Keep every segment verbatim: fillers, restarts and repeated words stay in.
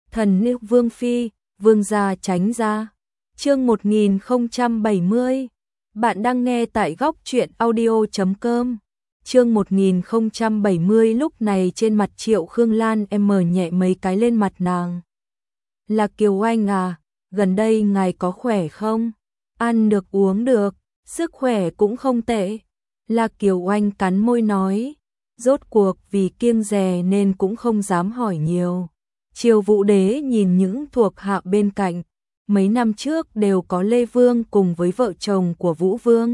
Thần nữ Vương Phi, Vương gia tránh ra. Chương một nghìn không trăm bảy mươi. Bạn đang nghe tại góc truyện audio chấm com. Chương một nghìn không trăm bảy mươi. Lúc này trên mặt Triệu Khương Lan em mờ nhẹ mấy cái lên mặt nàng. Là Kiều Anh à, gần đây ngài có khỏe không? Ăn được uống được, sức khỏe cũng không tệ. Là Kiều Anh cắn môi nói, rốt cuộc vì kiêng dè nên cũng không dám hỏi nhiều. Triều Vũ Đế nhìn những thuộc hạ bên cạnh, mấy năm trước đều có Lê Vương cùng với vợ chồng của Vũ Vương.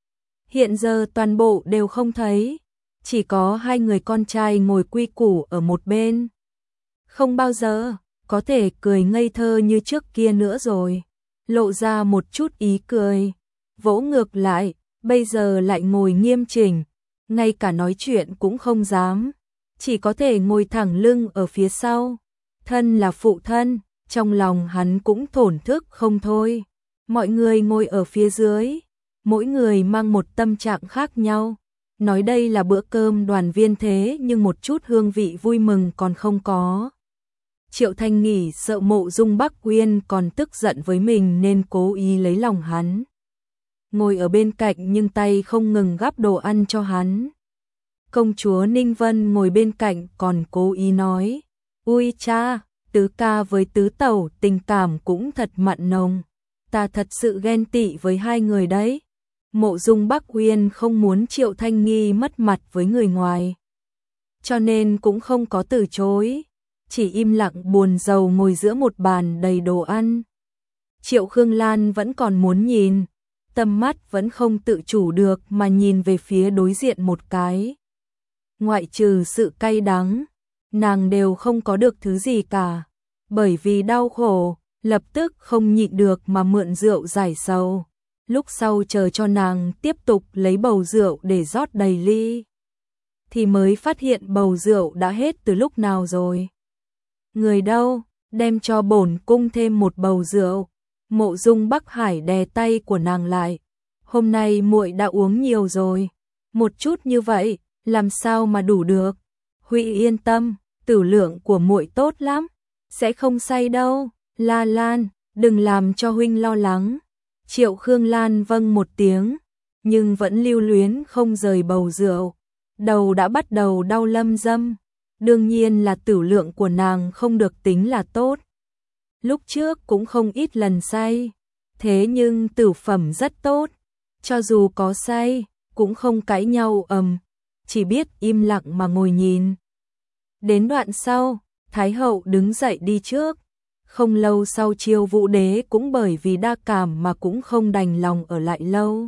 Hiện giờ toàn bộ đều không thấy, chỉ có hai người con trai ngồi quy củ ở một bên. Không bao giờ có thể cười ngây thơ như trước kia nữa rồi, lộ ra một chút ý cười, vỗ ngược lại, bây giờ lại ngồi nghiêm chỉnh, ngay cả nói chuyện cũng không dám, chỉ có thể ngồi thẳng lưng ở phía sau. Thân là phụ thân, trong lòng hắn cũng thổn thức không thôi. Mọi người ngồi ở phía dưới, mỗi người mang một tâm trạng khác nhau. Nói đây là bữa cơm đoàn viên thế nhưng một chút hương vị vui mừng còn không có. Triệu Thanh Nghỉ sợ Mộ Dung Bắc Uyên còn tức giận với mình nên cố ý lấy lòng hắn. Ngồi ở bên cạnh nhưng tay không ngừng gắp đồ ăn cho hắn. Công chúa Ninh Vân ngồi bên cạnh còn cố ý nói, ui cha, tứ ca với tứ tẩu tình cảm cũng thật mặn nồng, ta thật sự ghen tị với hai người đấy. Mộ Dung Bắc Uyên không muốn Triệu Thanh Nghi mất mặt với người ngoài, cho nên cũng không có từ chối, chỉ im lặng buồn rầu ngồi giữa một bàn đầy đồ ăn. Triệu Khương Lan vẫn còn muốn nhìn, tầm mắt vẫn không tự chủ được mà nhìn về phía đối diện một cái. Ngoại trừ sự cay đắng, nàng đều không có được thứ gì cả, bởi vì đau khổ, lập tức không nhịn được mà mượn rượu giải sầu. Lúc sau chờ cho nàng tiếp tục lấy bầu rượu để rót đầy ly, thì mới phát hiện bầu rượu đã hết từ lúc nào rồi. Người đâu, đem cho bổn cung thêm một bầu rượu. Mộ Dung Bắc Hải đè tay của nàng lại. Hôm nay muội đã uống nhiều rồi, một chút như vậy, làm sao mà đủ được. Huy yên tâm, tử lượng của muội tốt lắm, sẽ không say đâu. La Lan, đừng làm cho huynh lo lắng. Triệu Khương Lan vâng một tiếng, nhưng vẫn lưu luyến không rời bầu rượu. Đầu đã bắt đầu đau lâm dâm, đương nhiên là tử lượng của nàng không được tính là tốt. Lúc trước cũng không ít lần say, thế nhưng tử phẩm rất tốt, cho dù có say, cũng không cãi nhau ầm, chỉ biết im lặng mà ngồi nhìn. Đến đoạn sau, Thái hậu đứng dậy đi trước, không lâu sau Triều Vũ Đế cũng bởi vì đa cảm mà cũng không đành lòng ở lại lâu.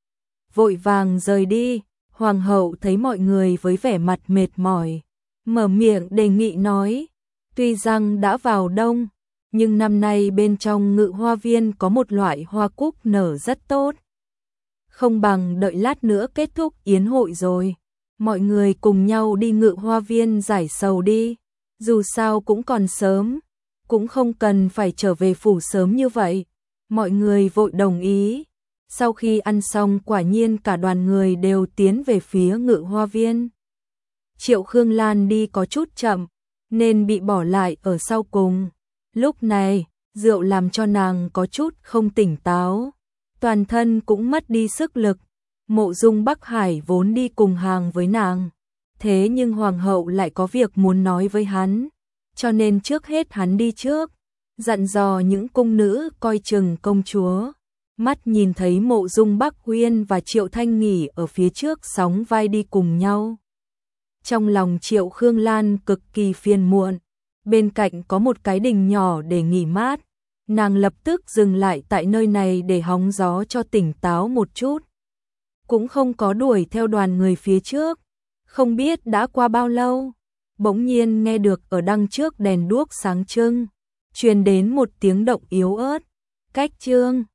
Vội vàng rời đi, Hoàng hậu thấy mọi người với vẻ mặt mệt mỏi, mở miệng đề nghị nói, tuy rằng đã vào đông, nhưng năm nay bên trong Ngự Hoa Viên có một loại hoa cúc nở rất tốt. Không bằng đợi lát nữa kết thúc yến hội rồi, mọi người cùng nhau đi Ngự Hoa Viên giải sầu đi, dù sao cũng còn sớm, cũng không cần phải trở về phủ sớm như vậy. Mọi người vội đồng ý. Sau khi ăn xong quả nhiên cả đoàn người đều tiến về phía Ngự Hoa Viên. Triệu Khương Lan đi có chút chậm, nên bị bỏ lại ở sau cùng. Lúc này, rượu làm cho nàng có chút không tỉnh táo, toàn thân cũng mất đi sức lực. Mộ Dung Bắc Hải vốn đi cùng hàng với nàng, thế nhưng Hoàng hậu lại có việc muốn nói với hắn, cho nên trước hết hắn đi trước, dặn dò những cung nữ coi chừng công chúa. Mắt nhìn thấy Mộ Dung Bắc Uyên và Triệu Thanh Nghỉ ở phía trước sóng vai đi cùng nhau. Trong lòng Triệu Khương Lan cực kỳ phiền muộn, bên cạnh có một cái đình nhỏ để nghỉ mát, nàng lập tức dừng lại tại nơi này để hóng gió cho tỉnh táo một chút. Cũng không có đuổi theo đoàn người phía trước, không biết đã qua bao lâu, bỗng nhiên nghe được ở đằng trước đèn đuốc sáng trưng, truyền đến một tiếng động yếu ớt, cách chương.